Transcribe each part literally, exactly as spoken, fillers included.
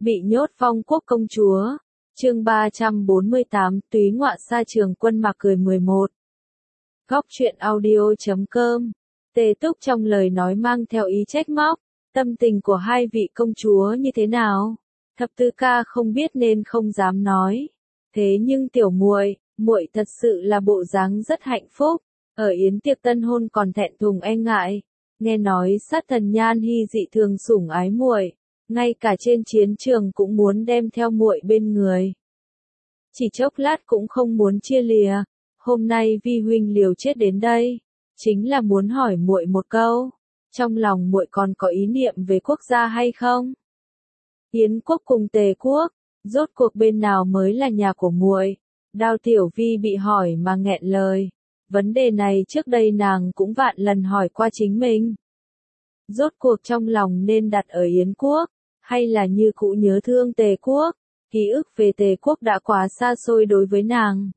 Bị nhốt Phong Quốc công chúa. Chương ba trăm bốn mươi tám, Túy Ngoạ Sa Trường Quân Mạc Cười mười một. Góc truyện audio chấm com. Tề Túc trong lời nói mang theo ý trách móc, tâm tình của hai vị công chúa như thế nào? Thập Tứ ca không biết nên không dám nói. Thế nhưng tiểu muội, muội thật sự là bộ dáng rất hạnh phúc, ở yến tiệc tân hôn còn thẹn thùng e ngại. Nghe nói sát thần Nhan Hy dị thường sủng ái muội, ngay cả trên chiến trường cũng muốn đem theo muội bên người. Chỉ chốc lát cũng không muốn chia lìa. Hôm nay vi huynh liều chết đến đây, chính là muốn hỏi muội một câu, trong lòng muội còn có ý niệm về quốc gia hay không? Yến quốc cùng Tề quốc, rốt cuộc bên nào mới là nhà của muội? Đao Tiểu Vi bị hỏi mà nghẹn lời. Vấn đề này trước đây nàng cũng vạn lần hỏi qua chính mình. Rốt cuộc trong lòng nên đặt ở Yến quốc, hay là như cũ nhớ thương Tề quốc? Ký ức về Tề quốc đã quá xa xôi đối với nàng,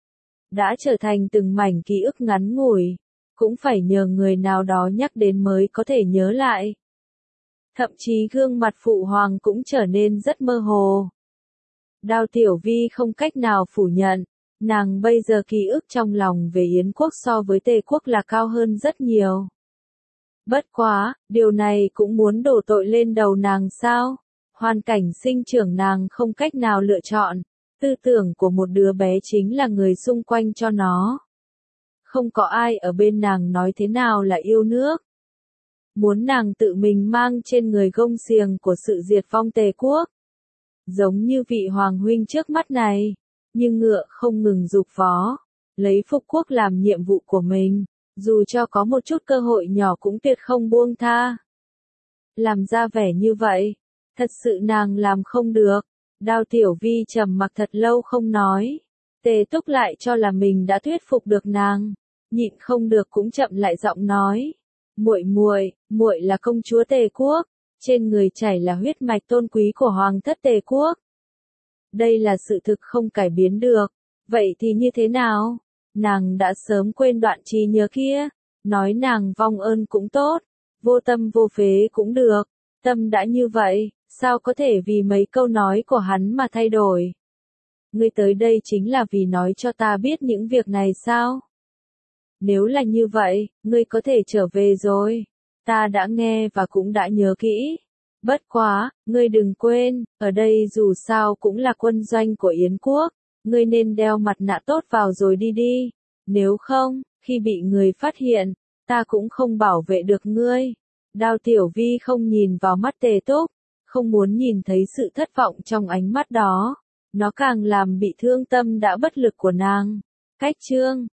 đã trở thành từng mảnh ký ức ngắn ngủi, cũng phải nhờ người nào đó nhắc đến mới có thể nhớ lại. Thậm chí gương mặt phụ hoàng cũng trở nên rất mơ hồ. Đao Tiểu Vi không cách nào phủ nhận, nàng bây giờ ký ức trong lòng về Yến quốc so với Tề quốc là cao hơn rất nhiều. Bất quá, điều này cũng muốn đổ tội lên đầu nàng sao? Hoàn cảnh sinh trưởng nàng không cách nào lựa chọn, tư tưởng của một đứa bé chính là người xung quanh cho nó. Không có ai ở bên nàng nói thế nào là yêu nước. Muốn nàng tự mình mang trên người gông xiềng của sự diệt vong Tề quốc. Giống như vị hoàng huynh trước mắt này, nhưng ngựa không ngừng giục vó, lấy phục quốc làm nhiệm vụ của mình, dù cho có một chút cơ hội nhỏ cũng tuyệt không buông tha. Làm ra vẻ như vậy, thật sự nàng làm không được. Đao Tiểu Vi trầm mặc thật lâu không nói. Tề Túc lại cho là mình đã thuyết phục được nàng, nhịn không được cũng chậm lại giọng nói. Muội muội, muội là công chúa Tề quốc, trên người chảy là huyết mạch tôn quý của hoàng thất Tề quốc. Đây là sự thực không cải biến được. Vậy thì như thế nào? Nàng đã sớm quên đoạn trí nhớ kia, nói nàng vong ơn cũng tốt, vô tâm vô phế cũng được, tâm đã như vậy, sao có thể vì mấy câu nói của hắn mà thay đổi? Ngươi tới đây chính là vì nói cho ta biết những việc này sao? Nếu là như vậy, ngươi có thể trở về rồi. Ta đã nghe và cũng đã nhớ kỹ. Bất quá, ngươi đừng quên, ở đây dù sao cũng là quân doanh của Yến quốc. Ngươi nên đeo mặt nạ tốt vào rồi đi đi. Nếu không, khi bị người phát hiện, ta cũng không bảo vệ được ngươi. Đao Tiểu Vi không nhìn vào mắt Tề Túc, không muốn nhìn thấy sự thất vọng trong ánh mắt đó. Nó càng làm bị thương tâm đã bất lực của nàng. Cách chương